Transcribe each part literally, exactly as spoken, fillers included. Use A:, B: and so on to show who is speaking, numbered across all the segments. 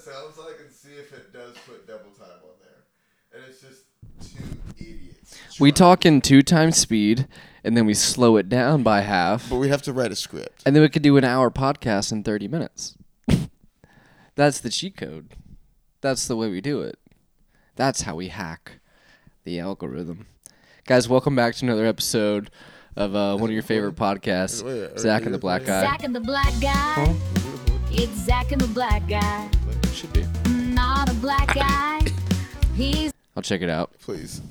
A: it sounds like and see if it does put double time on there. And it's just two idiots.
B: We talk in two times speed, and then we slow it down by half.
A: But we have to write a script.
B: And then we could do an hour podcast in thirty minutes. That's the cheat code. That's the way we do it. That's how we hack the algorithm. Guys, welcome back to another episode of uh, one of your favorite podcasts, Zach and the Black Guy.
C: Zach and the Black Guy. Huh? It's Zach and the Black Guy.
B: It should be.
C: Not a black guy. He's...
B: I'll check it out.
A: Please.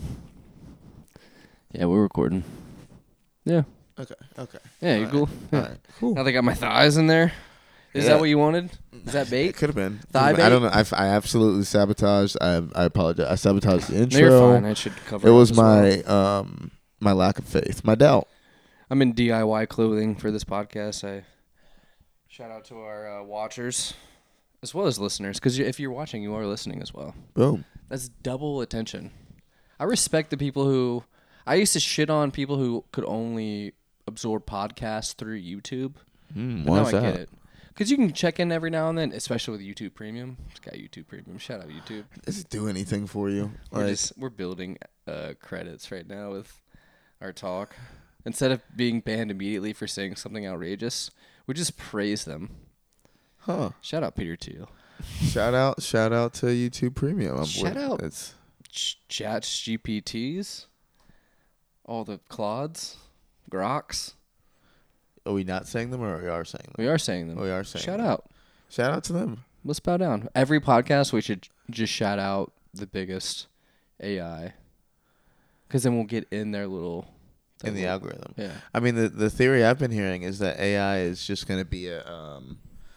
B: Yeah, we're recording. Yeah.
A: Okay, okay.
B: Yeah, you're cool. Yeah.
A: All right, cool.
B: Now they got my thighs in there. Is
A: Yeah.
B: that what you wanted? Is that bait?
A: It could have been.
B: Thigh bait?
A: I don't know. I, I absolutely sabotaged. I I apologize. I sabotaged the intro.
B: No, you're fine. I should cover
A: It
B: up
A: was
B: as
A: my
B: well.
A: um my lack of faith, my doubt.
B: I'm in D I Y clothing for this podcast. I shout out to our uh, watchers as well as listeners, because if you're watching, you are listening as well.
A: Boom.
B: That's double attention. I respect the people who... I used to shit on people who could only absorb podcasts through YouTube.
A: Mm,
B: But
A: why
B: now
A: is
B: I
A: that?
B: get it. Because you can check in every now and then, especially with YouTube Premium. It's got YouTube Premium. Shout out YouTube.
A: Does it do anything for you?
B: We're,
A: Like,
B: just, we're building uh, credits right now with our talk. Instead of being banned immediately for saying something outrageous, we just praise them.
A: huh?
B: Shout out Peter Thiel.
A: Shout out! Shout out to YouTube Premium. I'm
B: Shout
A: with-
B: out.
A: It's
B: Ch- Chats, G P Ts, all the Claudes, Groks.
A: Are we not saying them, or we are saying them?
B: We are saying them.
A: We are saying
B: Shout
A: them.
B: out.
A: Shout out to them.
B: Let's bow down. Every podcast, we should just shout out the biggest A I. Because then we'll get in their little...
A: In the
B: little-
A: algorithm.
B: Yeah.
A: I mean, the the theory I've been hearing is that A I is just going to be a um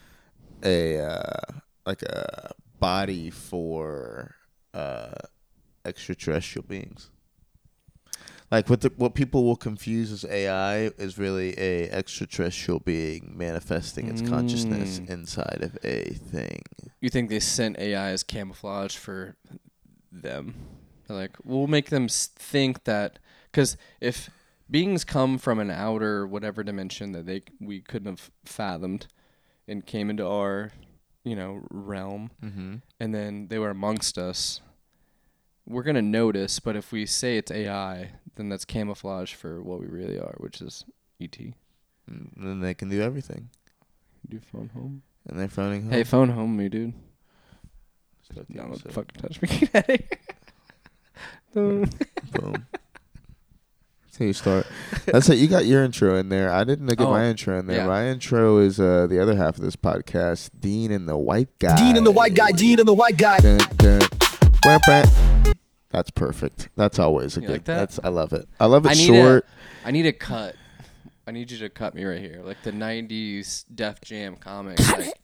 A: a uh, like a body for uh extraterrestrial beings. Like what the, what people will confuse as A I is really a extraterrestrial being manifesting its consciousness
B: Mm.
A: inside of a thing.
B: You think they sent A I as camouflage for them? They're like, we'll make them s- think that... Because if beings come from an outer whatever dimension that they we couldn't have fathomed and came into our, you know, realm,
A: Mm-hmm.
B: and then they were amongst us, we're going to notice, but if we say it's A I, then that's camouflage for what we really are, which is E T.
A: And then they can do everything.
B: Do phone home?
A: And they're phoning home.
B: Hey, phone home me, dude.
A: Start the
B: No, don't
A: episode.
B: fucking touch me. Get out of here. Don't.
A: Boom. That's how you start. That's it. You got your intro in there. I didn't get
B: Oh,
A: my intro in there.
B: yeah.
A: My intro is uh, the other half of this podcast, Dean and the White Guy.
D: Dean and the White Guy, Dean and the White Guy.
A: Dun, dun. Wah, wah. That's perfect. That's always a
B: You
A: good.
B: like that?
A: That's I love it. I love it
B: I need
A: short.
B: A, I need a cut. I need you to cut me right here, like the nineties Def Jam comic. Like,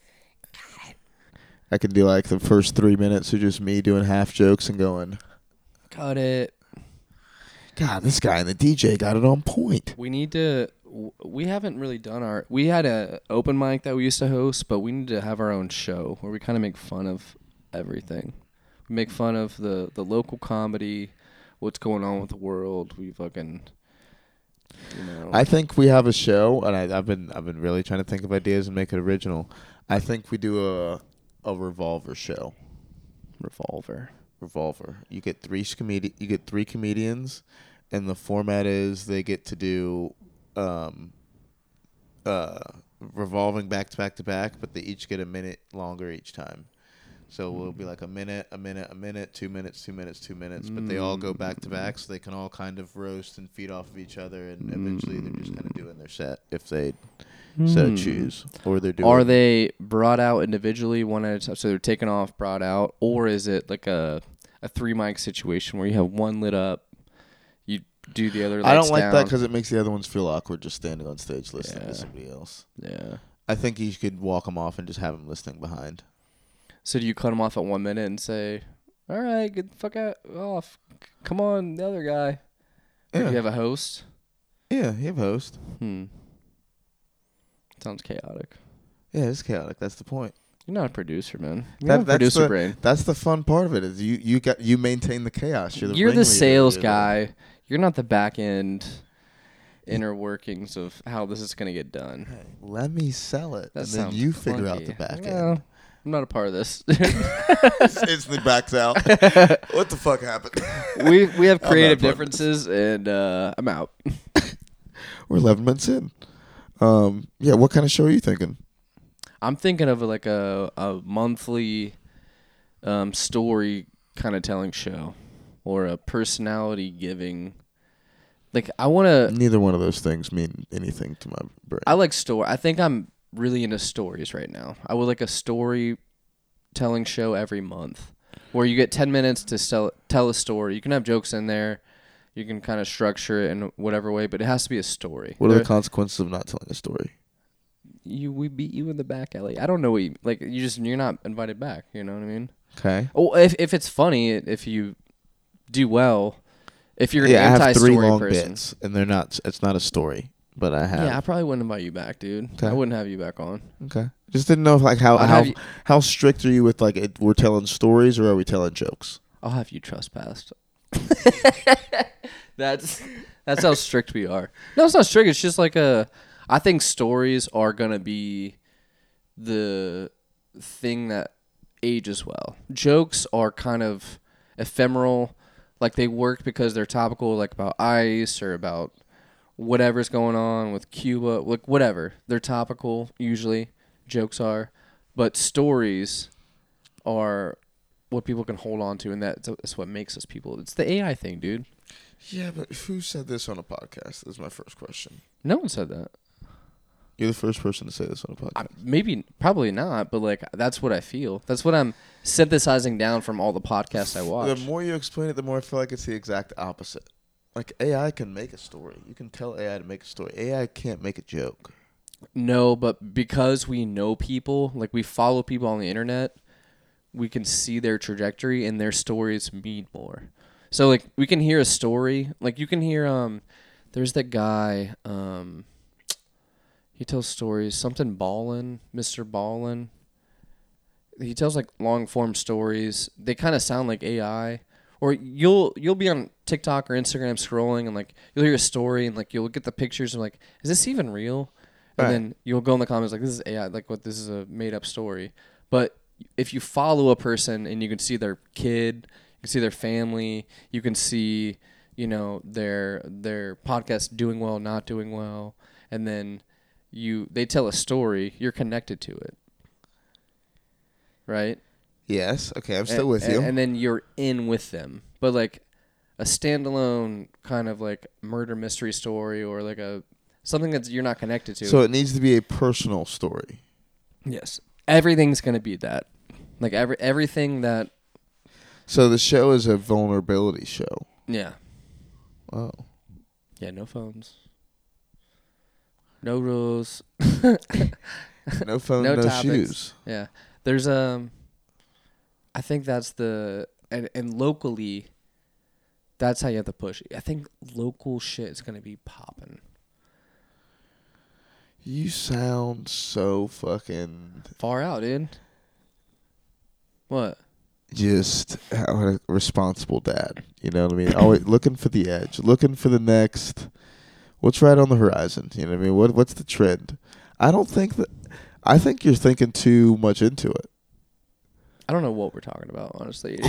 A: I could do like the first three minutes of just me doing half jokes and going,
B: cut it.
A: God, this guy and the D J got it on point.
B: We need to. w- We haven't really done our. We had a open mic that we used to host, but we need to have our own show where we kind of make fun of everything. We make fun of the the local comedy, what's going on with the world. We fucking. You know.
A: I think we have a show, and I, I've been I've been really trying to think of ideas and make it original. I think we do a a revolver show.
B: Revolver.
A: Revolver. You get three comedi- You get three comedians, and the format is they get to do um, uh, revolving back to back to back, but they each get a minute longer each time. So it'll be like a minute, a minute, a minute, two minutes, two minutes, two minutes. But they all go back to back, so they can all kind of roast and feed off of each other, and eventually they're just kind of doing their set if they so choose, or they're doing.
B: Are they brought out individually, one at a time? So they're taken off, brought out, or is it like a a three mic situation where you have one lit up, you do the other lights
A: I don't like
B: down?
A: that because it makes the other ones feel awkward just standing on stage listening
B: Yeah.
A: to somebody else.
B: Yeah.
A: I think you could walk them off and just have them listening behind.
B: So do you cut them off at one minute and say, "All right, get the fuck out off, come on, the other guy"? Or do
A: Yeah.
B: you have a host?
A: Yeah, you have a host.
B: Hmm. Sounds chaotic.
A: Yeah, it's chaotic. That's the point.
B: You're not a producer, man. You're
A: That-
B: not a
A: that's
B: producer
A: the,
B: brain.
A: That's the fun part of it. Is you you got you maintain the chaos. You're the,
B: You're the
A: ringleader.
B: sales
A: You're the-
B: guy. You're not the back end inner workings of how this is gonna get done.
A: Hey, let me sell it,
B: That
A: and then
B: sounds
A: you figure out the
B: clunky.
A: back
B: Well,
A: end.
B: I'm not a part of this.
A: Instantly backs out. What the fuck happened?
B: we we have
A: I'm not a
B: creative
A: part of this.
B: differences, and uh, I'm out.
A: We're eleven months in. Um, yeah, what kind of show are you thinking?
B: I'm thinking of like a a monthly um, story kind of telling show, or a personality giving. Like I want to.
A: Neither one of those things mean anything to my brain.
B: I like story. I think I'm really into stories right now. I would like a story telling show every month where you get ten minutes to sell, tell a story. You can have jokes in there. You can kind of structure it in whatever way, but it has to be a story.
A: What are
B: There-
A: the consequences of not telling a story?
B: you we beat you in the back alley. I don't know what you like. You just you're not invited back. You know what I mean?
A: Okay.
B: Oh, if if it's funny, if you do well, if you're
A: Yeah, I
B: an
A: have three
B: anti-story
A: long
B: person,
A: bits, and they're not. It's not a story, but I have.
B: yeah, I probably wouldn't invite you back, dude.
A: Okay.
B: I wouldn't have you back on.
A: Okay. Just didn't know if, like how
B: I'd
A: how
B: have you-
A: how strict are you with like it, we're telling stories or are we telling jokes?
B: I'll have you trespassed. that's that's how strict we are. No, it's not strict. It's just like a. I think stories are gonna be the thing that ages well. Jokes are kind of ephemeral. Like they work because they're topical, like about ICE or about whatever's going on with Cuba, like whatever. They're topical usually. Jokes are, but stories are what people can hold on to, and that's, that's what makes us people. It's the A I thing, dude.
A: Yeah, but who said this on a podcast? Is my first question.
B: No one said that.
A: You're the first person to say this on a podcast.
B: I, maybe, probably not, but like that's what I feel. That's what I'm synthesizing down from all the podcasts I watch.
A: The more you explain it, the more I feel like it's the exact opposite. Like A I can make a story. You can tell A I to make a story. A I can't make a joke.
B: No, but because we know people, like we follow people on the internet, we can see their trajectory and their stories mean more. So like we can hear a story, like you can hear um there's that guy um he tells stories, something Ballin, Mister Ballin. He tells like long form stories. They kind of sound like A I. Or you'll you'll be on TikTok or Instagram scrolling and like you'll hear a story and like you'll get the pictures and like, is this even real? And
A: Right.
B: then you'll go in the comments like, this is A I, like what this is a made up story. But if you follow a person and you can see their kid, you can see their family, you can see, you know, their their podcast doing well, not doing well, and then you they tell a story, you're connected to it. Right?
A: Yes. Okay, I'm still
B: and,
A: with
B: and,
A: you.
B: And then you're in with them. But like a standalone kind of like murder mystery story or like a something that you're not connected to.
A: So it needs to be a personal story.
B: Yes. Everything's going to be that. Like every everything that
A: So the show is a vulnerability show.
B: yeah.
A: Oh.
B: Yeah, no phones. No rules.
A: No phone,
B: No
A: no,
B: topics.
A: shoes.
B: Yeah. There's um I think that's the and, and locally that's how you have to push it. I think local shit is gonna be popping.
A: You sound so fucking
B: Far out, dude. What?
A: just how a responsible dad. You know what I mean? Always looking for the edge, looking for the next. What's right on the horizon? You know what I mean? What What's the trend? I don't think that. I think you're thinking too much into it.
B: I don't know what we're talking about, honestly.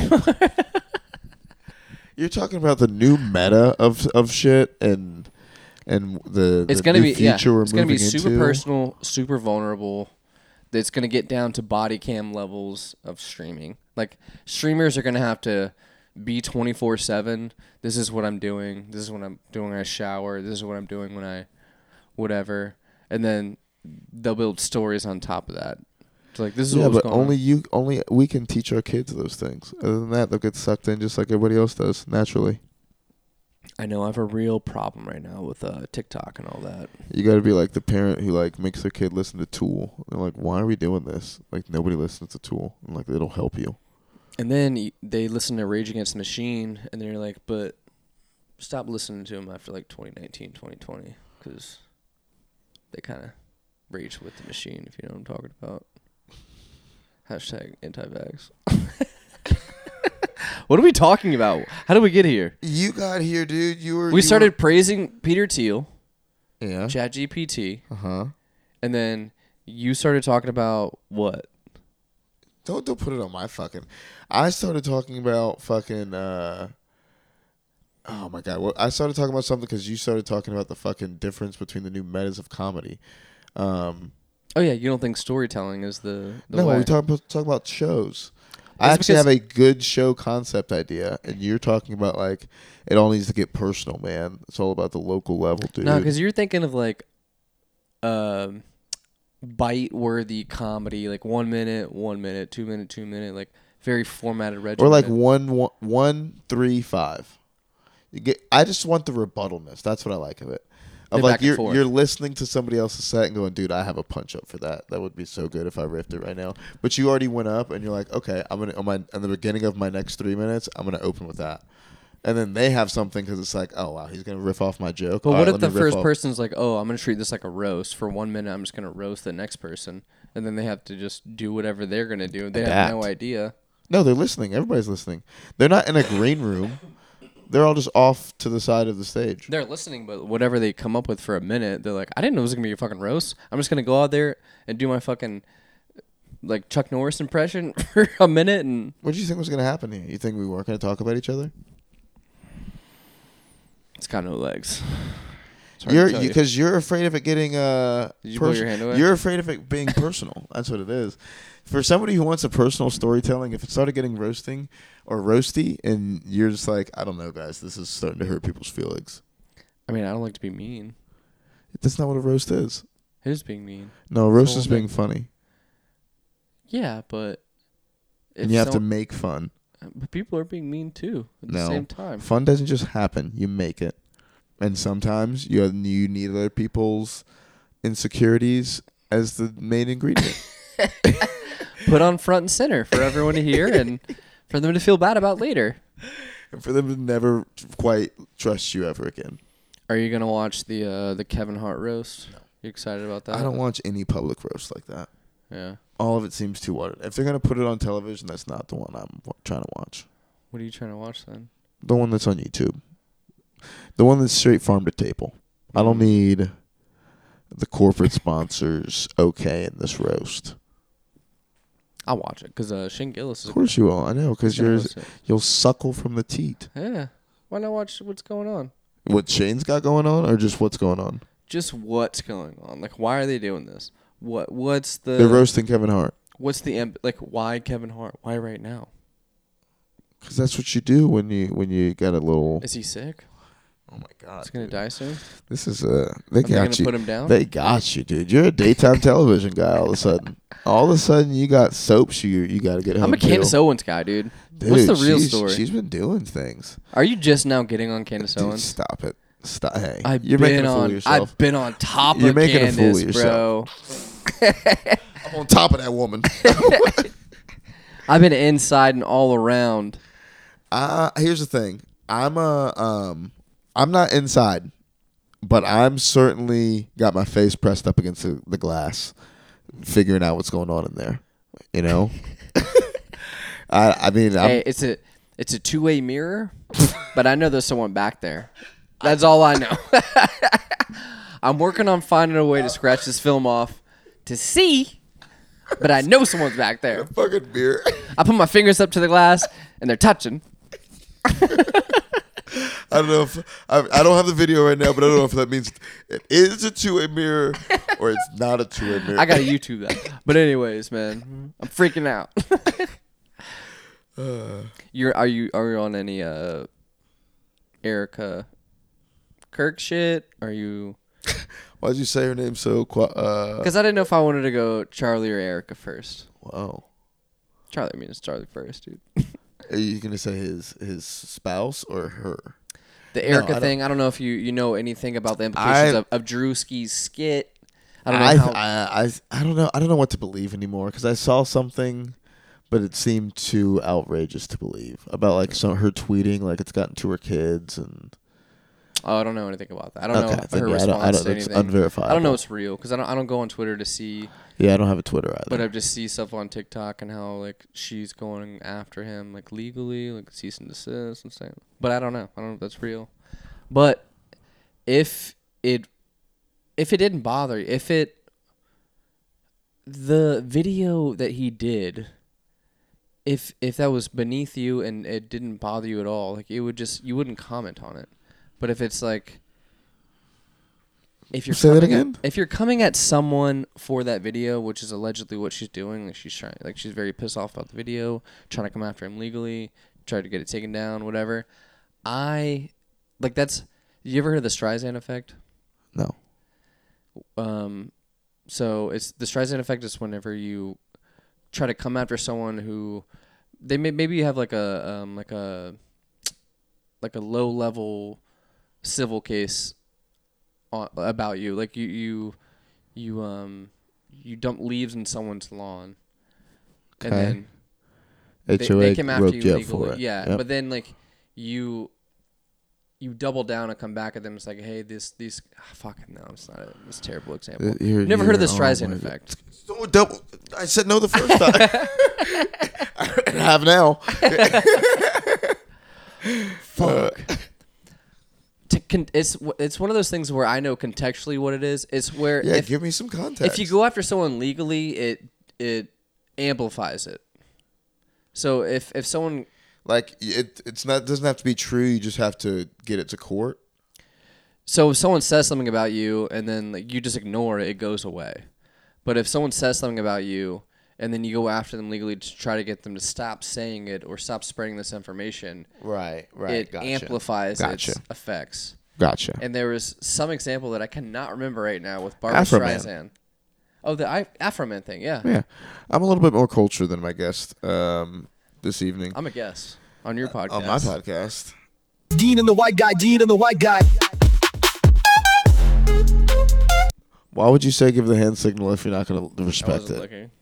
A: You're talking about the new meta of of shit and and the
B: It's
A: the
B: gonna
A: new
B: be yeah.
A: future we're
B: It's gonna be
A: moving
B: super
A: into.
B: personal, super vulnerable. It's gonna get down to body cam levels of streaming. Like streamers are gonna have to be twenty-four seven. This is what I'm doing. This is what I'm doing when I shower. This is what I'm doing when I whatever. And then they'll build stories on top of that. It's like this is
A: Yeah,
B: what was
A: but
B: going
A: only
B: on.
A: you, only we can teach our kids those things. Other than that, they'll get sucked in just like everybody else does naturally.
B: I know I have a real problem right now with uh, TikTok and all that.
A: You got to be like the parent who like makes their kid listen to Tool. They're like, why are we doing this? Like nobody listens to Tool. And like it'll help you.
B: And then y- they listen to Rage Against the Machine, and they're like, but stop listening to them after like twenty nineteen, twenty twenty, because they kind of rage with the machine, if you know what I'm talking about. Hashtag anti-vax. What are we talking about? How did we get here?
A: You got here, dude. You were.
B: We
A: you
B: started praising Peter Thiel,
A: Were, yeah.
B: ChatGPT,
A: Uh huh.
B: and then you started talking about what?
A: don't don't put it on my fucking. I started talking about fucking. Uh, oh my god! Well, I started talking about something because you started talking about the fucking difference between the new metas of comedy. Um,
B: Oh yeah, you don't think storytelling is the, the
A: no,
B: way?
A: we talk about talk about shows. I
B: It's
A: actually
B: because-
A: have a good show concept idea, and you're talking about like it all needs to get personal, man. It's all about the local level, dude.
B: No, because you're thinking of like, um, bite-worthy comedy, like one minute, one minute, two minute, two minute, like very formatted regimen.
A: or like one, one, one, three, five. You get. I just want the rebuttalness. That's what I like of it. Of
B: The
A: like
B: back and
A: you're
B: forth.
A: you're listening to somebody else's set and going, dude, I have a punch up for that. That would be so good if I riffed it right now. But you already went up and you're like, okay, I'm gonna on my in the beginning of my next three minutes, I'm gonna open with that. And then they have something because it's like, oh wow, he's gonna riff off my joke.
B: But
A: All
B: what
A: right,
B: if
A: let
B: the
A: me riff
B: first
A: off-
B: person's like, oh, I'm going to treat this like a roast. For one minute, I'm just going to roast the next person. And then they have to just do whatever they're going to do. They have no
A: Adapt.
B: idea.
A: No, they're listening. Everybody's listening. They're not in a green room. They're all just off to the side of the stage.
B: They're listening, but whatever they come up with for a minute, they're like, I didn't know it was going to be a fucking roast. I'm just going to go out there and do my fucking, like, Chuck Norris impression for a minute. And
A: What do you think was gonna happen here? You think we weren't gonna talk about each other?
B: it's got no legs. It's hard to
A: You're
B: tell you.
A: because you, are afraid of it getting uh.
B: Did you pull
A: pers-
B: your hand away?
A: You're afraid of it being personal. That's what it is. For somebody who wants a personal storytelling, if it started getting roasting or roasty, and you're just like, I don't know, guys, this is starting to hurt people's feelings.
B: I mean, I don't like to be mean.
A: That's not what a roast is.
B: It is being mean.
A: No, a roast
B: whole
A: is being
B: thing.
A: funny,
B: Yeah, but if
A: and you have to
B: some-
A: make fun.
B: but people are being mean too at
A: No.
B: the same time.
A: Fun doesn't just happen; you make it, and sometimes you have, you need other people's insecurities as the main ingredient.
B: Put on front and center for everyone to hear and for them to feel bad about later.
A: And for them to never quite trust you ever again.
B: Are you gonna watch the uh, the Kevin Hart roast? You excited about that?
A: I don't watch any public roast like that.
B: Yeah.
A: All of it seems too watered. If they're gonna put it on television, that's not the one I'm wa- trying to watch.
B: What are you trying to watch then?
A: The one that's on YouTube. The one that's straight farm to table. I don't need the corporate sponsors okay in this roast.
B: I'll watch it because uh, Shane Gillis is.
A: Of course you will. I know, because
B: gonna
A: you're
B: host it.
A: you'll suckle from the teat.
B: Yeah. Why not watch what's going on?
A: What Shane's got going on, or just what's going on?
B: Just what's going on? Like, why are they doing this? What What's the
A: They're roasting Kevin Hart.
B: What's the amb- like? Why Kevin Hart? Why right now?
A: Because that's what you do when you when you got a little.
B: Is he sick?
A: Oh my god!
B: He's gonna
A: dude.
B: die soon.
A: This is uh they
B: Are they
A: got
B: gonna
A: you.
B: put him down?
A: They got you, dude. You're a daytime television guy. All of a sudden, all of a sudden, you got soaps. You you got to get home.
B: I'm a
A: to.
B: Candace Owens guy, dude.
A: Dude,
B: What's the real
A: she's-
B: story?
A: She's been doing things.
B: Are you just now getting on Candace
A: Dude,
B: Owens?
A: stop it. Stop. Hey,
B: I've
A: you're
B: been
A: making a fool
B: on.
A: of yourself.
B: I've been on top
A: You're
B: of
A: making a fool of
B: Candace, bro.
A: I'm on top of that woman.
B: I've been inside and all around.
A: uh, here's the thing. I'm a um, I'm not inside, but I'm certainly got my face pressed up against the, the glass, figuring out what's going on in there. You know. I I mean I'm,
B: Hey, it's a it's a two way mirror, but I know there's someone back there. That's all I know. I'm working on finding a way to scratch this film off to see, but I know someone's back there.
A: fucking beer.
B: I put my fingers up to the glass and they're touching.
A: I don't know if I, I don't have the video right now, but I don't know if that means it is a two-way mirror or it's not a two-way mirror.
B: I gotta YouTube that. But anyways, man, I'm freaking out. You're are you are you on any uh Erica Kirk shit? Are you?
A: Why'd you say her name so? Qu- uh,
B: Because I didn't know if I wanted to go Charlie or Erica first.
A: wow.
B: Charlie, I mean, it's Charlie first, dude.
A: Are you gonna say his his spouse or her?
B: The
A: No,
B: Erica
A: I don't-
B: thing, I don't know if you, you know anything about the implications
A: I-
B: of, of Drewski's skit. I don't know
A: I,
B: how.
A: I, I I don't know. I don't know what to believe anymore because I saw something, but it seemed too outrageous to believe about like some her tweeting like it's gotten to her kids and.
B: oh, I don't know anything about that. I don't
A: Okay,
B: know
A: then
B: her
A: yeah, I don't-
B: response
A: I don't-
B: to
A: it's
B: anything.
A: unverifiable.
B: I don't know it's real because I don't. I don't go on Twitter to see,
A: Yeah, I don't have a Twitter either.
B: but I just see stuff on TikTok and how like she's going after him like legally, like cease and desist and saying. But I don't know. I don't know if that's real. But if it if it didn't bother you, if it the video that he did if if that was beneath you and it didn't bother you at all, like it would just you wouldn't comment on it. But if it's like if you're
A: Say that
B: coming
A: again?
B: At, if you're coming at someone for that video, which is allegedly what she's doing, like she's trying like she's very pissed off about the video, trying to come after him legally, try to get it taken down, whatever. I like that's you ever heard of the Streisand effect?
A: No.
B: Um so it's the Streisand effect is whenever you try to come after someone who they may maybe you have like a um like a like a low level civil case on, about you, like you you you um you dump leaves in someone's lawn, and
A: Okay.
B: then
A: H
B: they,
A: O A
B: they came after
A: roped
B: you
A: you up
B: legally,
A: for it.
B: yeah.
A: Yep.
B: But then like you you double down and come back at them. It's like, hey, this these ah, fucking no, it's not a, it's a terrible example.
A: Uh, you're-
B: Never heard of the
A: you're- oh
B: Streisand
A: my
B: effect.
A: So double. I said no the first time. I have now.
B: Fuck. To con- it's w- it's one of those things where I know contextually what it is. It's where
A: Yeah,
B: if,
A: give me some context.
B: if you go after someone legally, it it amplifies it. So if if someone
A: like it, it's not doesn't have to be true. You just have to get it to court.
B: so if someone says something about you and then like, you just ignore it, it goes away. But if someone says something about you and then you go after them legally to try to get them to stop saying it or stop spreading this information,
A: Right, right.
B: it
A: gotcha.
B: amplifies
A: Gotcha.
B: its effects.
A: Gotcha.
B: And there was some example that I cannot remember right now with Barbara
A: Afro Man.
B: Streisand. Oh, the I- Afro Man thing, yeah.
A: Yeah, I'm a little bit more cultured than my guest um, this evening
B: I'm a guest on your podcast.
A: on my podcast.
D: Dean and the white guy, Dean and the white guy.
A: Why would you say give the hand signal if you're not going to
B: I
A: respect
B: wasn't
A: it?
B: looking.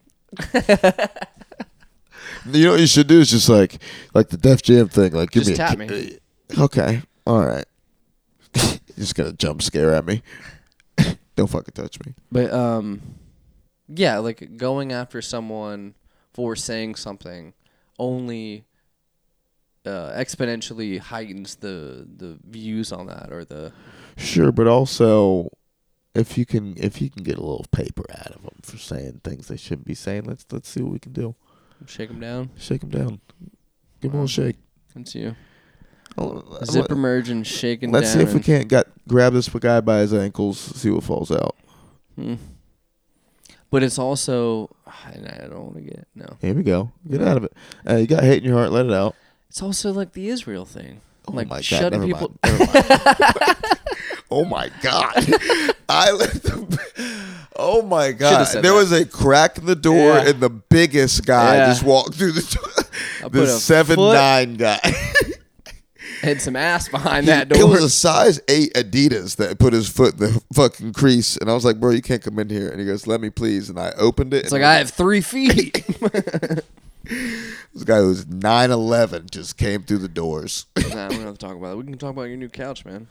A: You know what you should do is just like like the Def Jam thing. Like give
B: Just
A: me a
B: tap
A: ki-
B: me.
A: Okay, all right. You're just gonna jump scare at me. Don't fucking touch me.
B: But um, yeah, like going after someone for saying something only uh, exponentially heightens the the views on that or the.
A: Sure, but also if you can if you can get a little paper out of them for saying things they shouldn't be saying, let's let's see what we can do.
B: Shake them down.
A: Shake them down. Give them a little shake.
B: That's you.
A: Oh,
B: Zipper merge and shaking
A: Let's
B: down.
A: see if we
B: and-
A: can't got grab this guy by his ankles, see what falls out.
B: Hmm. But it's also, I don't want to get no.
A: Here we go. Get out of it. Uh, you got hate in your heart. Let it out.
B: It's also like the Israel thing.
A: Oh
B: like
A: my God,
B: shutting
A: never
B: people.
A: mind, never mind. Oh my God! I let them. Oh my God!
B: said
A: There
B: that.
A: was a crack in the door,
B: Yeah.
A: and the biggest guy
B: Yeah.
A: just walked through the door.
B: I put
A: The
B: a
A: seven
B: foot-
A: nine guy.
B: Had some ass behind
A: He-
B: that
A: It
B: door.
A: was a size eight Adidas that put his foot in the fucking crease, and I was like, "Bro, you can't come in here." And he goes, "Let me please." And I opened it.
B: It's
A: and
B: like I have three feet.
A: This guy who's nine eleven just came through the doors.
B: Nah, we don't have to talk about it. We can talk about your new couch, man.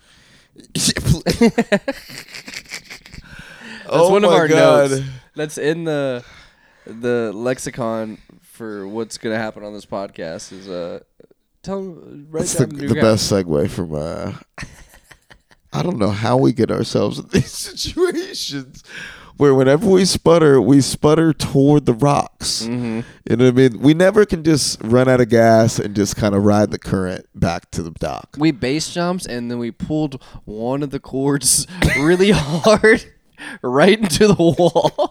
B: That's
A: oh
B: one of
A: my
B: our
A: God.
B: notes. That's in the the lexicon for what's gonna happen on this podcast. Is uh, tell write
A: That's the,
B: down new
A: the
B: couch.
A: best segue from. Uh, I don't know how we get ourselves in these situations where whenever we sputter, we sputter toward the rocks.
B: Mhm.
A: You know what I mean? We never can just run out of gas and just kind of ride the current back to the dock.
B: We base jumps and then we pulled one of the cords really hard right into the wall.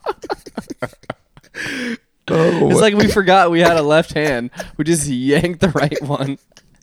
A: Oh,
B: It's like we forgot we had a left hand. We just yanked the right one.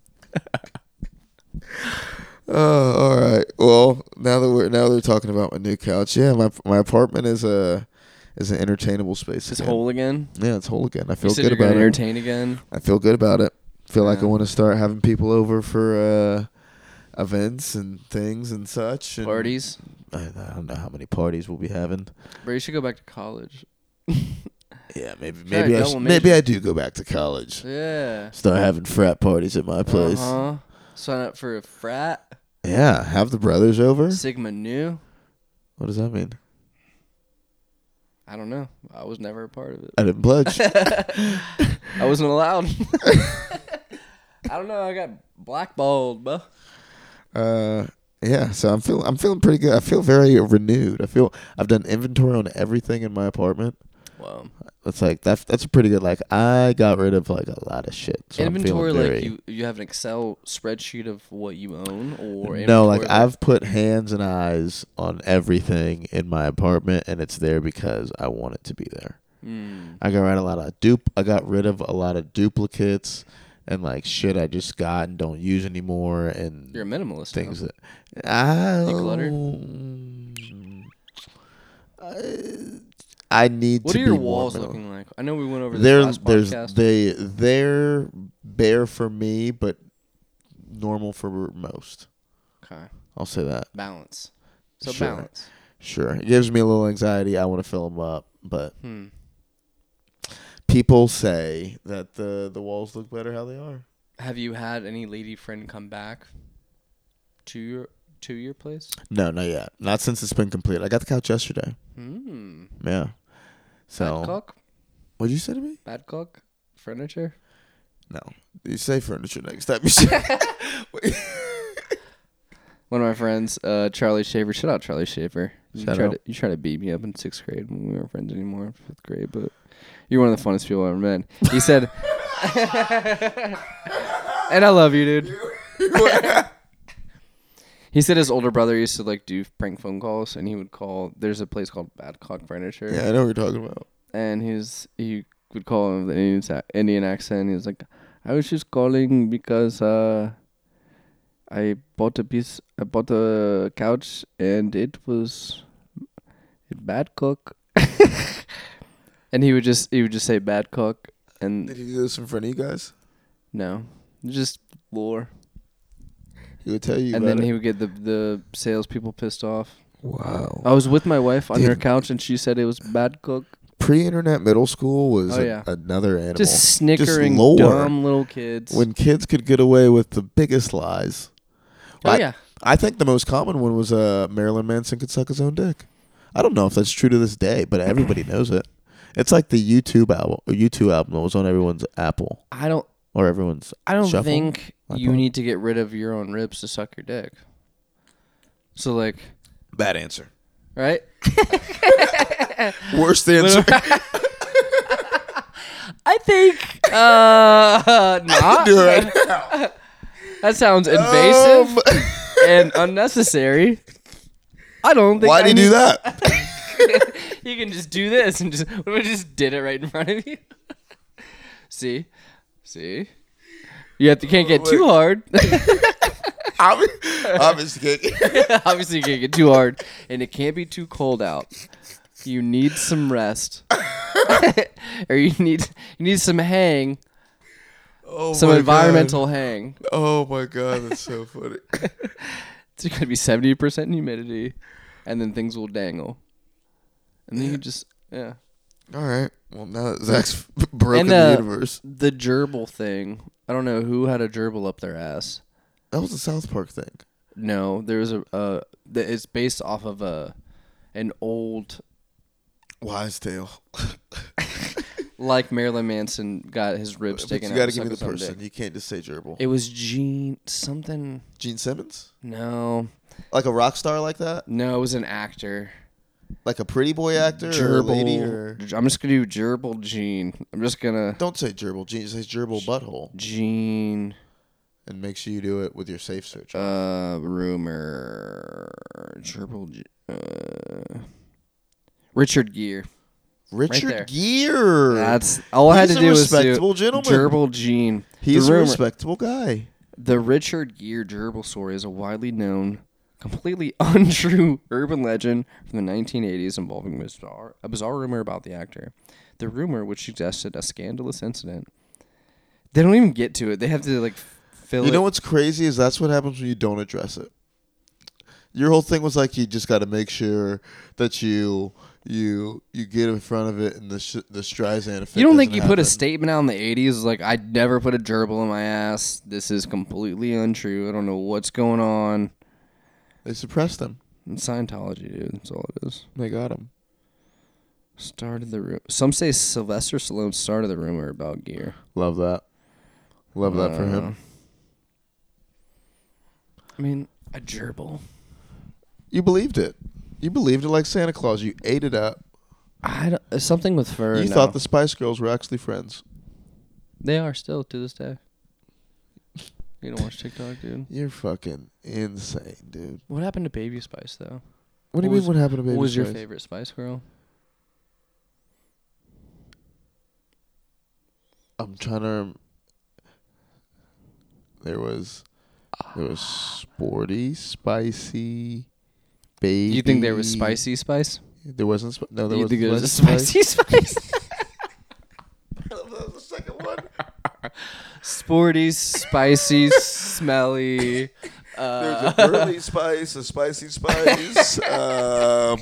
A: Oh, all right. Well, now that we're now they're talking about my new couch. Yeah, my my apartment is a is an entertainable space.
B: It's
A: again.
B: whole again.
A: Yeah, it's whole again. I
B: You
A: feel
B: said
A: good
B: you're gonna
A: about it.
B: entertain again.
A: I feel good about it. Feel like I
B: Yeah.
A: want to start having people over for uh, events and things and such. And
B: Parties.
A: I, I don't know how many parties we'll be having.
B: Bro, you should go back to college.
A: Yeah, maybe
B: Try
A: maybe
B: a
A: I
B: double
A: sh-
B: major.
A: maybe I do go back to college.
B: Yeah.
A: Start having frat parties at my place.
B: Uh-huh. Sign up for a frat.
A: Yeah, have the brothers over.
B: Sigma Nu.
A: What does that mean?
B: I don't know. I was never a part of it.
A: I didn't pledge.
B: I wasn't allowed. I don't know. I got blackballed, bro.
A: Uh, yeah. So I'm feeling I'm feeling pretty good. I feel very renewed. I feel I've done inventory on everything in my apartment.
B: Wow.
A: It's like that's that's a pretty good. Like I got rid of like a lot of shit. So
B: Inventory,
A: I'm feeling very,
B: like you, you have an Excel spreadsheet of what you own, or
A: no, like
B: inventory,
A: I've put hands and eyes on everything in my apartment, and it's there because I want it to be there.
B: Mm.
A: I got rid of a lot of dupe. I got rid of a lot of duplicates and like shit I just got and don't use anymore, and
B: You're a minimalist.
A: things
B: now.
A: that I, I I need
B: What
A: to
B: are your
A: be more
B: walls
A: minimal.
B: looking like? I know we went over this
A: There's
B: last
A: there's
B: podcast.
A: they they're bare for me, but normal for most.
B: Okay.
A: I'll say that.
B: Balance. So
A: Sure.
B: balance.
A: Sure, it gives me a little anxiety. I want to fill them up, but
B: Hmm.
A: people say that the the walls look better how they are.
B: Have you had any lady friend come back to your to your place?
A: No, not yet. Not since it's been complete. I got the couch yesterday.
B: Hmm.
A: Yeah. So
B: Badcock?
A: what'd you say to me?
B: Badcock? Furniture?
A: No. You say furniture next time. You say.
B: One of my friends, uh, Charlie Shaver. Shout out Charlie Shaver. You
A: Shout
B: tried
A: out.
B: to you tried to beat me up in sixth grade when we weren't friends anymore in fifth grade, but you're one of the funnest people I ever met. He said, and I love you, dude. He said his older brother used to like do prank phone calls, and he would call. There's a place called Badcock Furniture,
A: Yeah, I know what you're talking about.
B: and he was he would call him with an Indian, sa- Indian accent. He was like, "I was just calling because uh, I bought a piece. I bought a couch, and it was a Badcock." And he would just he would just say Badcock, and
A: Did he do this in front of you guys?
B: no, just lore.
A: He would tell you
B: And
A: about
B: then
A: it.
B: he would get the the salespeople pissed off.
A: Wow.
B: I was with my wife on her
A: Dude.
B: couch, and she said it was Badcock.
A: Pre-internet middle school was
B: Oh,
A: a-
B: yeah.
A: another animal.
B: Just snickering
A: lore.
B: dumb little kids.
A: When kids could get away with the biggest lies.
B: oh
A: I,
B: yeah,
A: I think the most common one was uh, Marilyn Manson could suck his own dick. I don't know if that's true to this day, but everybody knows it. It's like the YouTube album, or U two album that was on everyone's Apple
B: I don't.
A: or everyone's.
B: I don't
A: Shuffle?
B: think you
A: iPod?
B: need to get rid of your own ribs to suck your dick. So like,
A: Bad answer.
B: right?
A: Worst answer.
B: I think uh not.
A: Do it right now.
B: That sounds invasive
A: Um,
B: and unnecessary. I don't think.
A: Why
B: I
A: do you do
B: need-
A: that?
B: You can just do this and just. What if I just did it right in front of you? See, see. You have to, can't get too hard.
A: Obvi- Obviously, can't-
B: Obviously, you can't get too hard, and it can't be too cold out. You need some rest, or you need you need some hang,
A: oh
B: some
A: my
B: environmental hang.
A: God. Oh my god, that's so funny.
B: It's gonna be seventy percent humidity, and then things will dangle, and then you just yeah.
A: All right. Well, now that Zach's broken
B: And
A: the
B: uh,
A: universe.
B: the gerbil thing. I don't know who had a gerbil up their ass.
A: That was a South Park thing.
B: No, there was a. Uh, th- it's based off of a, an old,
A: Wise tale.
B: like Marilyn Manson got his ribs
A: But
B: taken
A: you
B: out.
A: got to
B: to
A: give me the
B: suck his own
A: person.
B: dick.
A: You can't just say gerbil.
B: It was Gene something.
A: Gene Simmons?
B: No,
A: Like a rock star like that?
B: no, it was an actor.
A: Like a pretty boy actor or a lady? Or...
B: Gerbil. I'm just gonna do gerbil Gene. I'm just gonna
A: Don't say gerbil. Gene say gerbil butthole.
B: Gene.
A: And make sure you do it with your safe search.
B: Uh, rumor. Gerbil. G- Uh, Richard Gere.
A: Richard
B: there.
A: Gere.
B: That's all I had
A: He's
B: to
A: a
B: do was do
A: respectable gentleman.
B: gerbil Gene.
A: He's
B: the
A: a
B: rumor-
A: respectable guy.
B: The Richard Gere gerbil story is a widely known, completely untrue urban legend from the nineteen eighties involving bizarre, a bizarre rumor about the actor. The rumor, which suggested a scandalous incident, they don't even get to it. They have to like fill
A: You
B: it.
A: know what's crazy is that's what happens when you don't address it. Your whole thing was like you just got to make sure that you you you get in front of it and the sh- the Streisand effect.
B: You don't think
A: doesn't
B: you put a
A: happen.
B: statement out in the eighties like, I'd never put a gerbil in my ass. This is completely untrue. I don't know what's going on.
A: They suppressed them.
B: It's Scientology, dude. That's all it is.
A: They got him.
B: Started the ru- Some say Sylvester Stallone started the rumor about Gere.
A: Love that. Love that for
B: Uh,
A: him.
B: I mean, a gerbil.
A: You believed it. You believed it like Santa Claus. You ate it up.
B: I don't, uh, something with fur.
A: You
B: no.
A: thought the Spice Girls were actually friends.
B: They are still to this day. You don't watch TikTok, dude.
A: You're fucking insane, dude.
B: What happened to Baby Spice though?
A: What do you
B: What
A: mean?
B: was-
A: What happened to Baby
B: What was your
A: Spice?
B: favorite Spice Girl?
A: I'm trying to. Rem- there was, there was sporty, spicy, baby.
B: You think there was Spicy Spice?
A: There wasn't. Sp- no, there
B: you
A: wasn't.
B: think there was a
A: Spicy
B: Spicy Spice?
A: that was the second one.
B: Sporty, spicy, smelly. Uh,
A: There's a burly spice, a spicy spice. um,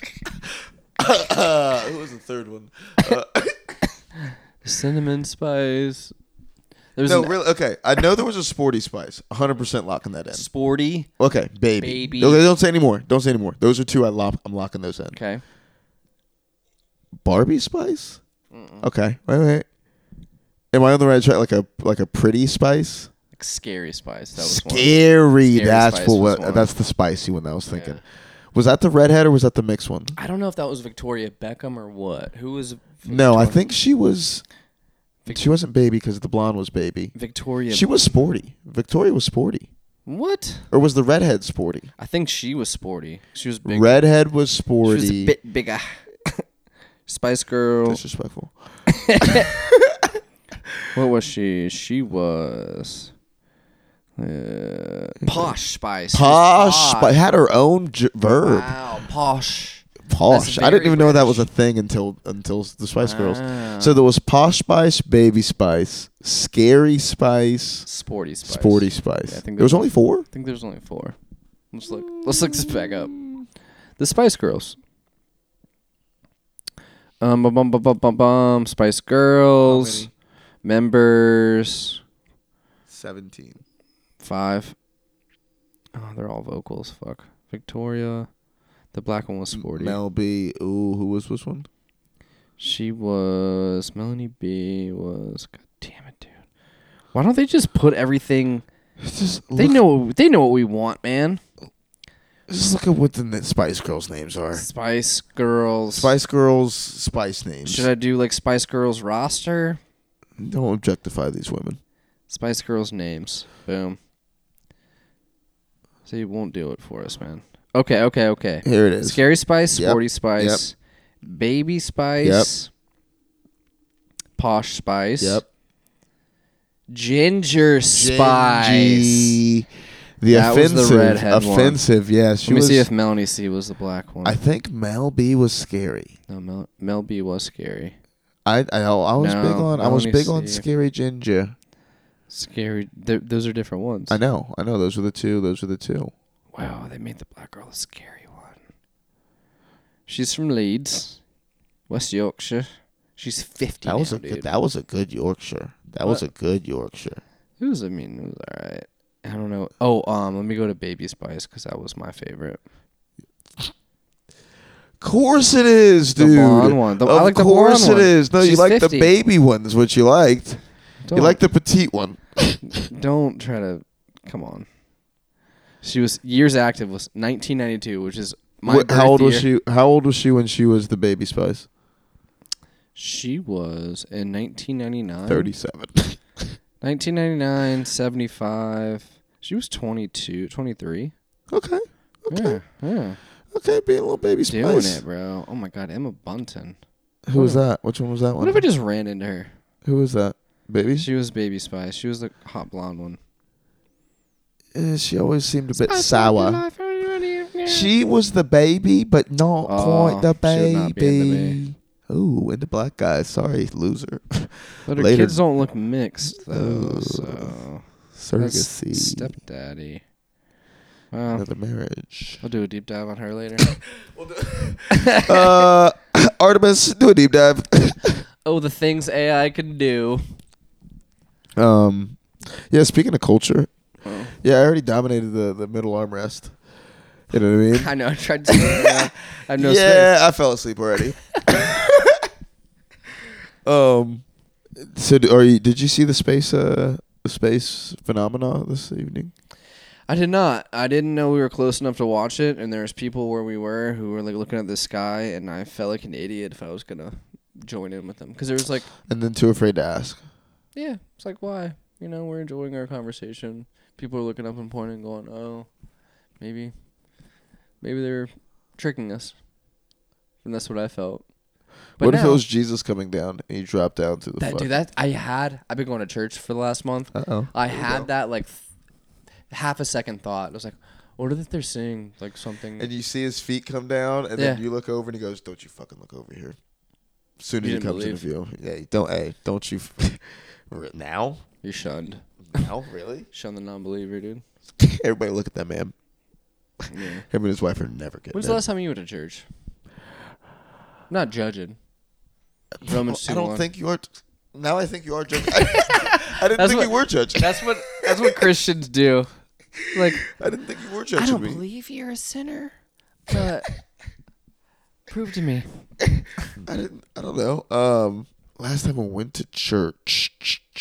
A: who was the third one? Uh,
B: cinnamon spice. There's
A: no,
B: an
A: really. Okay, I know there was a sporty spice. one hundred percent locking that in.
B: sporty.
A: Okay, baby.
B: Baby.
A: Okay, don't say anymore. Don't say anymore. Those are two. I lock. I'm locking those in.
B: Okay.
A: Barbie spice. Okay, wait, wait. Am I on the right track? Like a like a pretty spice.
B: Like scary spice. That was one.
A: Scary.
B: Scary
A: That's
B: Spice
A: what.
B: was
A: what
B: one.
A: that's the spicy one that I was thinking.
B: Yeah.
A: Was that the redhead or was that the mixed one?
B: I don't know if that was Victoria Beckham or what. Who was?
A: No, I
B: Victoria-
A: think she was.
B: Vic-
A: She wasn't baby because the blonde was baby.
B: Victoria.
A: She was sporty. Victoria was sporty,
B: What?
A: or was the redhead sporty?
B: I think she was sporty. She was big.
A: Redhead was
B: She
A: sporty.
B: was a bit bigger. Spice Girl.
A: Disrespectful.
B: What was she? She was uh, posh spice. She was
A: Posh, but had her own j- verb.
B: Wow, posh.
A: Posh.
B: That's
A: I didn't
B: very
A: even know that was a
B: British.
A: thing until until the Spice Girls.
B: Wow.
A: So there was Posh Spice, Baby Spice, Scary Spice,
B: Sporty spice.
A: Sporty Spice.
B: Yeah, I think
A: there was
B: there's
A: only four.
B: I think there's only four. Let's look. Let's look this back up. The Spice Girls. Um, bum, bum, bum, bum, bum, bum. Spice Girls. Members.
A: Seventeen.
B: Five. Oh, they're all vocals. Fuck. Victoria. The black one was sporty.
A: Mel B. Ooh, who was this one?
B: She was Melanie B. Was God damn it, dude. Why don't they just put everything?
A: Just
B: They
A: look,
B: know. They know what we want, man.
A: Just look at what the n- Spice Girls names are.
B: Spice Girls.
A: Spice Girls, Spice names.
B: Should I do like Spice Girls roster?
A: Don't objectify these women.
B: Spice Girls names. Boom. So you won't do it for us, man. Okay, okay, okay.
A: Here it is.
B: Scary Spice,
A: Yep,
B: Sporty Spice, Baby Spice, Posh Spice,
A: Yep.
B: Ginger Spice.
A: Gingy. The
B: That was
A: offensive.
B: the redhead one.
A: offensive, yeah. She
B: Let me
A: was,
B: see if Melanie C was the black one.
A: I think Mel B was scary.
B: no, Mel, Mel B was scary.
A: I I, I was
B: No,
A: big on I was
B: Melanie
A: big on
B: C.
A: Scary Ginger.
B: Scary. They're- Those are different ones.
A: I know, I know. Those were the two. Those were the two.
B: Wow, they made the black girl a scary one. She's from Leeds, West Yorkshire. She's fifty
A: That was
B: now,
A: a
B: dude.
A: good, that was a good Yorkshire. That was a
B: What?
A: good Yorkshire.
B: It was, I mean, it was all right. I don't know. Oh, um, let me go to Baby Spice because that was my favorite.
A: Course it is,
B: The
A: dude.
B: blonde one. The- I
A: of
B: like the
A: course
B: blonde
A: it
B: one.
A: is. No, you
B: She's
A: like
B: fifty.
A: the baby one. Is what you liked.
B: Don't,
A: You like the petite one.
B: Don't try to. Come on. She was years active was nineteen ninety-two, which is my
A: What, how
B: birth
A: old was
B: year.
A: she? How old was she when she was the Baby Spice?
B: She was in nineteen ninety-nine.
A: Thirty-seven.
B: nineteen ninety-nine, seventy-five. She was twenty-two, twenty-three.
A: Okay. Okay.
B: Yeah, yeah.
A: Okay, being a little Baby Spice.
B: Doing it, bro. Oh my God, Emma Bunton.
A: Who was that? Which one was that one?
B: What if I just ran into her?
A: Who was that? Baby?
B: She was Baby Spice. She was the hot blonde one.
A: Eh, she always seemed a bit sour. She was the baby, but not
B: Oh,
A: quite the
B: she would not be into
A: baby. Ooh, into black guys. Sorry, loser.
B: But her
A: Later.
B: kids don't look mixed though.
A: Ooh.
B: So that's
A: Surrogacy.
B: stepdaddy. Well,
A: Another marriage.
B: I'll do a deep dive on her later.
A: uh, Artemis, do a deep dive.
B: Oh, the things A I can do.
A: um, yeah. Speaking of culture,
B: Oh.
A: yeah, I already dominated the, the middle armrest. You know what I mean?
B: I know. I tried to. I have no
A: yeah,
B: space.
A: I fell asleep already. um, so d- are you? Did you see the space uh the space phenomena this evening?
B: I did not. I didn't know we were close enough to watch it, and there's people where we were who were like looking at the sky, and I felt like an idiot if I was gonna join in with them because there was like,
A: And then too afraid to ask.
B: yeah, it's like why? You know, we're enjoying our conversation. People are looking up and pointing, going, "Oh, maybe, maybe they're tricking us," and that's what I felt. But
A: what if it
B: now-
A: was Jesus coming down and you dropped down to the
B: That
A: fuck?
B: dude, that I had. I've been going to church for the last month.
A: Uh oh.
B: I had that like th- half a second thought. I was like, "What if they're saying like something?"
A: And you see his feet come down, and
B: Yeah.
A: then you look over, and he goes, "Don't you fucking look over here." As soon as
B: You
A: he
B: didn't
A: comes into
B: believe?
A: view, yeah, don't. Hey, don't you? F- now?
B: You're shunned.
A: Now? Really?
B: Shun the non-believer, dude.
A: Everybody, look at that man.
B: Yeah.
A: Him and his wife are never getting.
B: When's
A: it.
B: the last time you went to church? I'm not judging. Romans two
A: I don't
B: one.
A: think you are. T- now I think you are judging. I didn't
B: That's
A: think
B: what-
A: you were judging.
B: That's what that's what Christians do. Like,
A: I didn't think you were
B: I
A: judging
B: don't
A: me.
B: believe you're a sinner, but prove to me.
A: I didn't. I don't know. Um, last time I went to church.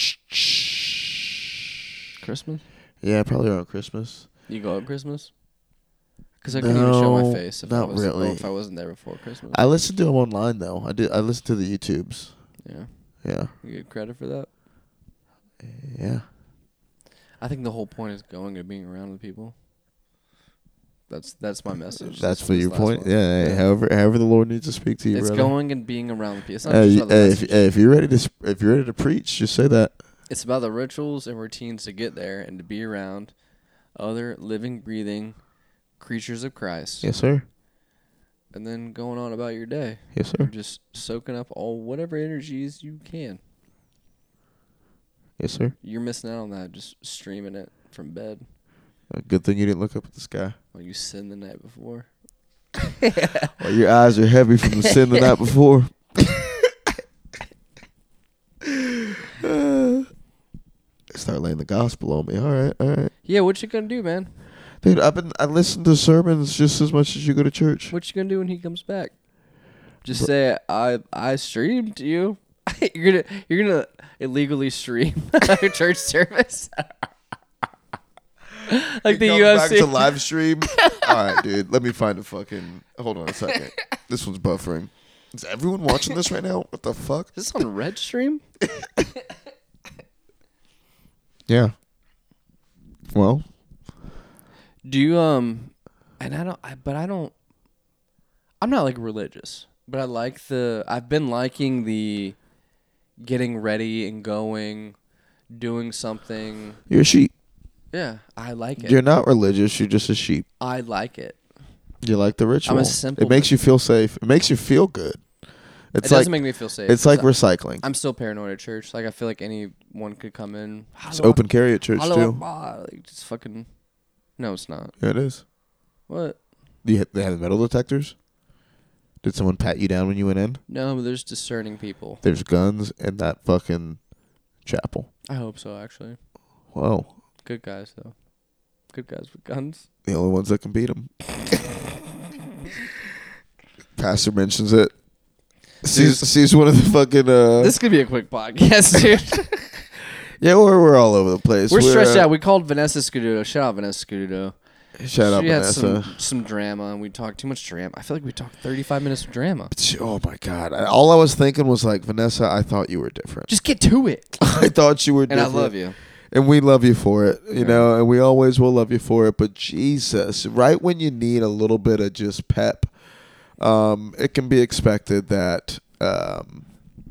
B: Christmas?
A: Yeah, probably around Christmas.
B: You go at Christmas? Because I couldn't even show my
A: No,
B: face if,
A: not
B: I was,
A: really.
B: if I wasn't there before Christmas.
A: I listened to them online though. I did. I listened to the YouTubes.
B: yeah.
A: Yeah.
B: You get credit for that?
A: Yeah.
B: I think the whole point is going and being around with people. That's that's my message.
A: That's
B: this-
A: for
B: this
A: your
B: last
A: point.
B: one.
A: Yeah, hey, However, however the Lord needs to speak to you,
B: It's
A: brother.
B: going and being around with people. It's not
A: Hey,
B: just
A: you-
B: about the
A: hey, if,
B: message.
A: hey, if you're ready to, sp- if you're ready to preach, just say that.
B: It's about the rituals and routines to get there and to be around other living, breathing creatures of Christ.
A: Yes, sir.
B: And then going on about your day.
A: Yes,
B: You're
A: sir.
B: just soaking up all whatever energies you can.
A: Yes, sir.
B: You're missing out on that, just streaming it from bed
A: Uh, Good thing you didn't look up at the sky.
B: while you sin the night before.
A: While your eyes are heavy from the sin the night before. Uh, start laying the gospel on me. All right, all right,
B: Yeah, what you gonna do, man?
A: dude. I've been I listen to sermons just as much as you go to church.
B: What you gonna do when he comes back? Just say I I streamed you. you're gonna you're gonna illegally stream a church service. Like the
A: Comes
B: U F
A: back
B: C.
A: to live stream. All right, dude. Let me find a fucking. Hold on a second. This one's buffering. Is everyone watching this right now? What the fuck?
B: Is this on Red Stream?
A: Yeah. Well,
B: Do you um and I don't I, but I don't I'm not like religious, but I like the I've been liking the getting ready and going, doing something.
A: you're a sheep.
B: Yeah, I like it.
A: You're not religious. You're just a sheep.
B: I like it.
A: You like the ritual.
B: simple
A: It makes you feel safe. It makes you feel good.
B: It
A: It's like
B: doesn't make me feel safe.
A: it's like
B: 'cause
A: recycling.
B: I, I'm still paranoid at church. Like I feel like anyone could come in.
A: It's open carry at church
B: Hello,
A: too.
B: Akbar, like just fucking. No, it's not.
A: Yeah, it is.
B: What?
A: Do you, they have metal detectors? Did someone pat you down when you went in?
B: No, but there's discerning people.
A: There's guns in that fucking chapel.
B: I hope so. Actually,
A: Whoa.
B: good guys though. Good guys with guns.
A: The only ones that can beat them. Pastor mentions it. Sees, sees one of the fucking. Uh,
B: This could be a quick podcast, dude.
A: yeah, we're, we're all over the place.
B: We're stressed
A: uh,
B: out. We called Vanessa Scuduto. Shout out Vanessa Scuduto.
A: Shout out
B: she had
A: Vanessa.
B: some some drama, and we talked too much drama. I feel like we talked thirty-five minutes of drama.
A: Oh my god! I, all I was thinking was like, Vanessa, I thought you were different.
B: Just get to it.
A: I thought you were
B: And
A: different.
B: I love you.
A: And we love you for it, you
B: Yeah.
A: know, and we always will love you for it. But Jesus, right when you need a little bit of just pep, um, it can be expected that um,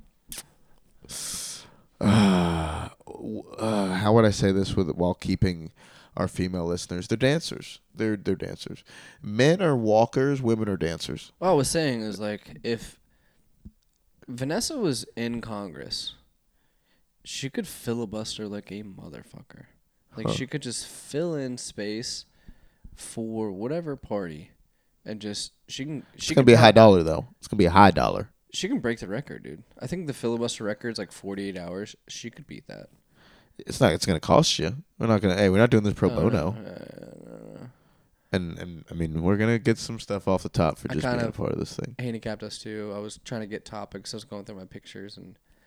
A: uh, uh, how would I say this with while keeping our female listeners? They're dancers. They're they're dancers. Men are walkers. Women are dancers.
B: What I was saying is like if Vanessa was in Congress, she could filibuster like a motherfucker. Like
A: Huh.
B: she could just fill in space for whatever party, and just she can. She
A: It's
B: can
A: gonna be a high
B: prob-
A: dollar though. It's gonna be a high dollar.
B: She can break the record, dude. I think the filibuster record is like forty-eight hours. She could beat that.
A: It's not. It's gonna cost you. We're not gonna. Hey, we're not doing this pro
B: Uh,
A: bono.
B: uh,
A: And and I mean, we're gonna get some stuff off the top for
B: I
A: just
B: kind
A: being a
B: of-
A: part of this thing.
B: handicapped us too. I was trying to get topics. I was going through my pictures, and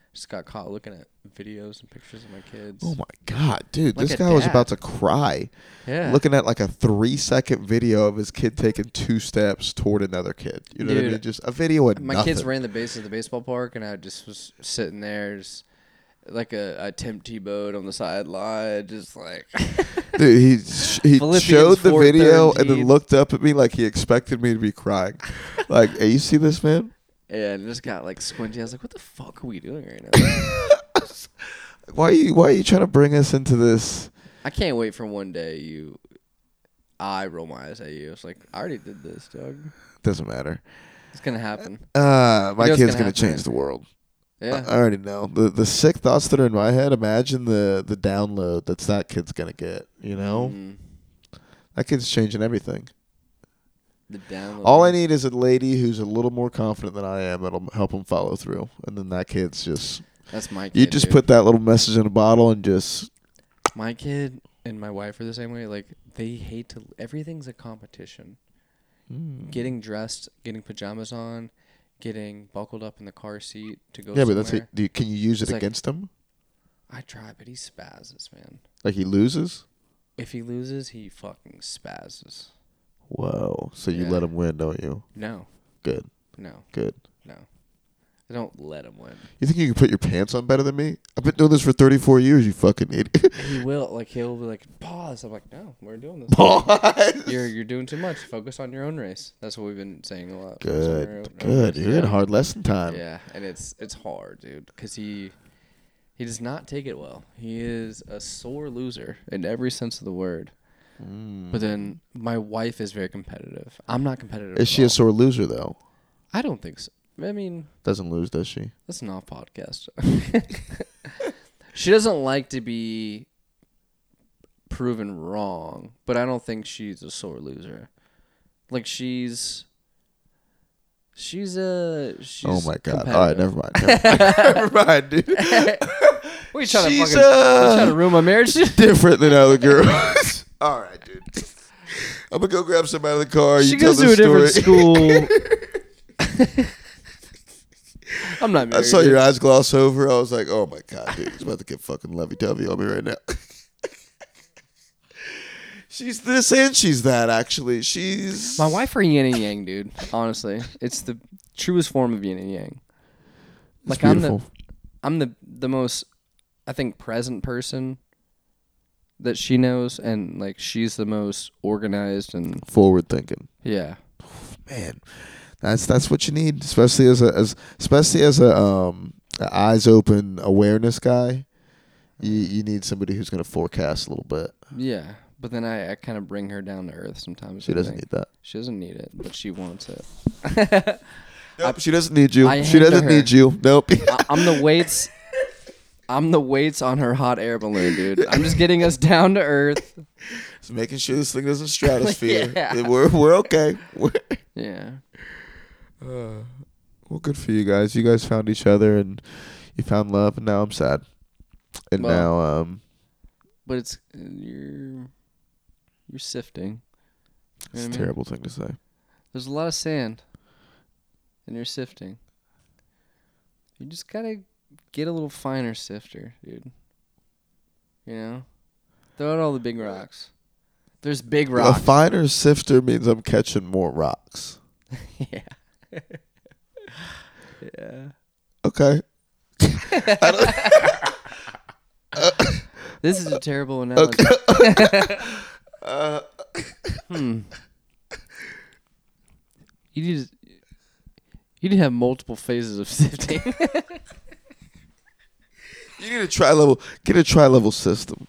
B: Just got caught looking at videos and pictures of my kids.
A: Oh my god, dude!
B: Like
A: this
B: a
A: guy was
B: dad.
A: about to cry.
B: Yeah.
A: Looking at like a three second video of his kid taking two steps toward another kid. You know what I
B: Dude,
A: mean? Just a video of
B: My
A: nothing.
B: kids ran the base of the baseball park, and I just was sitting there, just like a, a Tim Tebow on the sideline, just like.
A: Dude, he sh- he
B: Philippians
A: showed the
B: four
A: video and then
B: thirteen.
A: looked up at me like he expected me to be crying. Like, hey, you see this, man?
B: Yeah, and just got like squinty. I was like, "What the fuck are we doing right now?"
A: Why are you Why are you trying to bring us into this?
B: I can't wait for one day you, I roll my eyes at you. It's like I already did this, Doug.
A: Doesn't matter.
B: It's gonna happen.
A: Uh, my
B: know what's
A: kid's
B: gonna
A: gonna
B: happen,
A: change
B: man.
A: the world.
B: Yeah.
A: I, I already know the the sick thoughts that are in my head. Imagine the the download that's that kid's gonna get. You know,
B: Mm,
A: that kid's changing everything.
B: the download.
A: All I need is a lady who's a little more confident than I am that'll help him follow through, and then that kid's just
B: That's my kid.
A: you just
B: dude.
A: put that little message in a bottle and just
B: My kid and my wife are the same way. Like they hate to. Everything's a competition.
A: mm.
B: Getting dressed, getting pajamas on, getting buckled up in the car seat to go
A: yeah, but
B: somewhere.
A: that's it. Do you, can you use
B: It's
A: it
B: like-
A: against him?
B: I try, but he spazzes, man.
A: Like he loses?
B: If he loses, he fucking spazzes.
A: Whoa! So you
B: Yeah.
A: let him win, don't you?
B: No,
A: Good,
B: no,
A: good.
B: no. I don't let him win.
A: You think you can put your pants on better than me? I've been doing this for thirty-four years. You fucking idiot.
B: He will. Like he'll be like, pause. I'm like, no, we're doing this.
A: Pause.
B: You're you're doing too much. Focus on your own race. That's what we've been saying a lot. Focus on your
A: Good,
B: own- own
A: good.
B: race.
A: You're in
B: Yeah.
A: hard lesson time.
B: Yeah, and it's it's hard, dude, because he he does not take it well. He is a sore loser in every sense of the word.
A: Mm.
B: But then my wife is very competitive. I'm not competitive.
A: Is
B: at
A: she a
B: all.
A: sore loser though?
B: I don't think so. I mean,
A: Doesn't lose, does she?
B: that's not a podcast. She doesn't like to be proven wrong, but I don't think she's a sore loser. Like she's she's a she's
A: Oh my god! All right,
B: competitive.
A: never mind. Never mind, never mind dude.
B: What are you trying
A: She's,
B: to fucking
A: uh,
B: you trying to ruin my marriage?
A: Different than other girls. All right, dude. I'm gonna go grab some out of the car.
B: She
A: you tell
B: goes to
A: the
B: a different
A: story.
B: school. I'm not
A: I
B: married.
A: saw
B: dude.
A: your eyes gloss over. I was like, "Oh my god, dude, he's about to get fucking lovey-dovey on me right now." She's this and she's that. Actually, she's
B: My wife are yin and yang, dude. Honestly, it's the truest form of yin and yang.
A: It's
B: Like I'm the
A: beautiful.
B: I'm the the most, I think, present person that she knows, and like she's the most organized and
A: Forward thinking.
B: yeah.
A: Man, that's that's what you need, especially as a as especially as a um a eyes open awareness guy. You you need somebody who's gonna forecast a little bit.
B: Yeah, but then I, I kind of bring her down to earth sometimes.
A: She
B: I
A: doesn't
B: think.
A: need that.
B: She doesn't need it, but she wants it.
A: Nope, she doesn't need you.
B: I
A: She
B: hand to
A: doesn't
B: her.
A: need you. Nope.
B: I, I'm the weights. I'm the weights on her hot air balloon, dude. I'm just getting us down to earth.
A: Just making sure this thing doesn't stratosphere.
B: Yeah.
A: We're we're okay. We're,
B: Yeah.
A: uh, well, good for you guys. You guys found each other and you found love, and now I'm sad. And
B: Well,
A: now um,
B: But it's you're you're sifting. You
A: it's
B: know what I
A: a
B: mean?
A: terrible thing to say.
B: There's a lot of sand, and you're sifting. You just gotta get a little finer sifter, dude. You know, throw out all the big rocks. There's big
A: A
B: rocks.
A: finer sifter means I'm catching more rocks.
B: yeah. yeah.
A: Okay.
B: This is a terrible analogy.
A: Uh,
B: Hmm. You need to, you need to have multiple phases of sifting.
A: you need a tri level. Get a tri level system.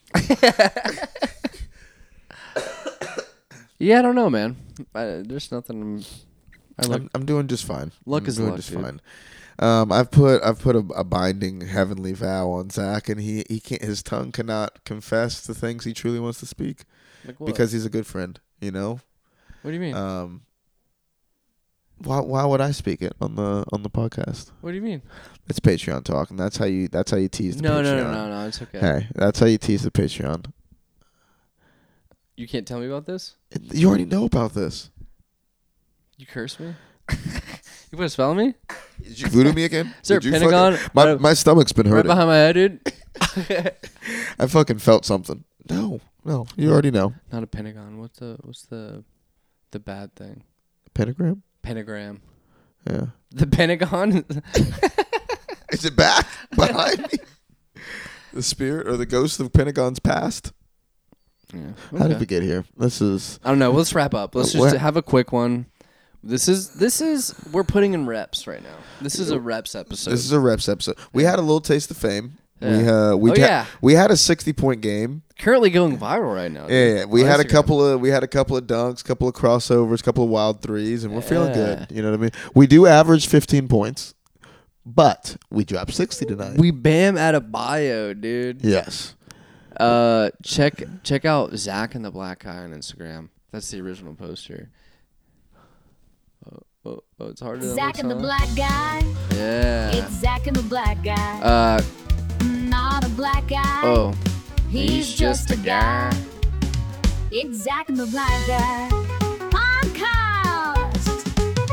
B: Yeah, I don't know, man. I, there's nothing. I'm, I like.
A: I'm, I'm doing just fine.
B: Luck
A: I'm
B: is
A: doing
B: luck,
A: just
B: dude.
A: fine. Um, I've put I've put a, a binding heavenly vow on Zach, and he, he can't. His tongue cannot confess the things he truly wants to speak
B: Like what?
A: because he's a good friend. You know.
B: What do you mean?
A: Um. Why why would I speak it on the on the podcast?
B: what do you mean?
A: It's Patreon talk, and that's how you that's how you tease the
B: No,
A: Patreon.
B: no, no, no, no. It's okay.
A: Hey, that's how you tease the Patreon.
B: You can't tell me about this.
A: You already know about this.
B: You curse me. You put a spell on me.
A: Did you voodoo me again?
B: Is there
A: Did
B: a
A: you
B: Pentagon
A: fucking- my
B: right-
A: my stomach's been
B: right
A: hurting.
B: behind my head, dude?
A: I fucking felt something. No, no, you already know.
B: Not a pentagon. What's the what's the the bad thing?
A: Pentagram.
B: Pentagram.
A: Yeah.
B: The Pentagon.
A: Is it back behind me? The spirit or the ghost of Pentagon's past?
B: Yeah.
A: How did
B: Okay.
A: we get here? This is
B: I don't know. Let's wrap up. Let's
A: Uh,
B: just
A: what-
B: have a quick one. This is this is we're putting in reps right now. This is a reps episode.
A: this is a reps episode. We had a little taste of fame. We
B: Yeah.
A: uh we
B: Oh,
A: ta-
B: yeah.
A: we had a sixty point game.
B: currently going viral right now.
A: Yeah,
B: dude,
A: yeah. we
B: on
A: had a
B: Instagram.
A: couple of we had a couple of dunks, couple of crossovers, couple of wild threes, and we're feeling
B: Yeah.
A: good. You know what I mean? We do average fifteen points, but we dropped sixty tonight.
B: We Bam at a bio, dude.
A: yes.
B: Uh, check check out Zach and the Black Guy on Instagram. That's the original poster. Oh, oh, oh it's harder than it
C: Zach
B: looks,
C: and the
B: huh?
C: black guy.
B: Yeah.
C: It's Zach and the black guy.
B: Uh
C: Not a black guy.
B: oh.
C: He's just a guy. It's Zach and the black guy. Podcast.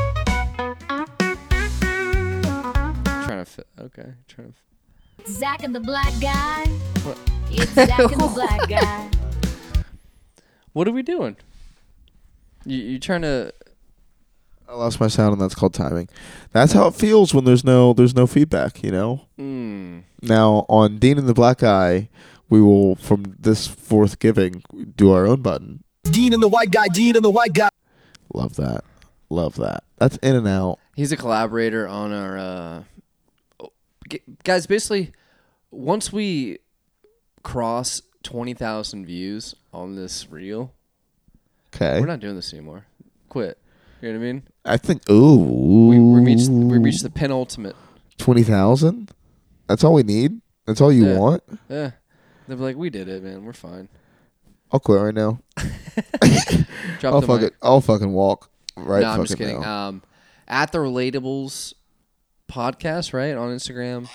B: Trying to fit. Okay. Trying to. F-
C: Zach and the black guy.
B: What?
C: It's Zach and the black guy.
B: What are we doing? You you trying to?
A: I lost my sound, and that's called timing. That's how it feels when there's no there's no feedback. You know.
B: Mm.
A: Now on Dean and the Black Guy, we will from this forth giving do our own button.
D: Dean and the white guy, Dean and the white guy.
A: Love that. Love that. That's in and out.
B: He's a collaborator on our. Uh, oh, g- guys, basically, once we cross twenty thousand views on this reel,
A: Okay.
B: we're not doing this anymore. Quit. You know what I mean?
A: I think. Ooh.
B: We, we reached we reached the penultimate.
A: twenty thousand. That's all we need. That's all you
B: Yeah.
A: want.
B: Yeah, they're like, we did it, man. We're fine.
A: I'll quit right now.
B: Drop
A: I'll
B: the
A: fuck
B: mic.
A: it. I'll fucking walk. Right.
B: no, I'm just
A: fucking
B: kidding.
A: now.
B: Um, at the Relatables podcast, right on Instagram.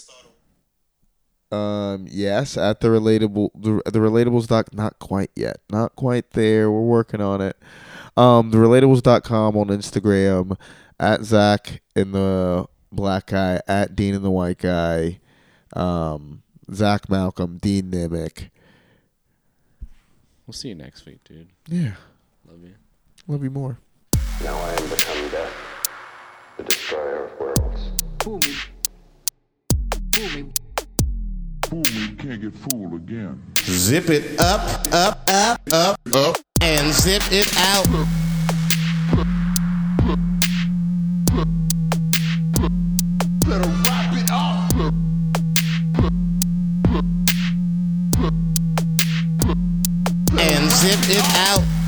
A: Um. Yes. At the relatable. The, the relatables doc. Not quite yet. Not quite there. We're working on it. Um. The relatables dot com on Instagram. At Zach and the Black Guy. At Dean and the White Guy. Um. Zach Malcolm. Dean Nimick.
B: We'll see you next week, dude.
A: Yeah.
B: Love you.
A: Love you more.
E: Now I am become death, the destroyer of worlds.
F: Fool me. Fool me.
G: Fool me, can't get fooled again.
H: Zip it up, up, up, up, up, and zip it out.
G: Better wrap it up.
H: And zip it out.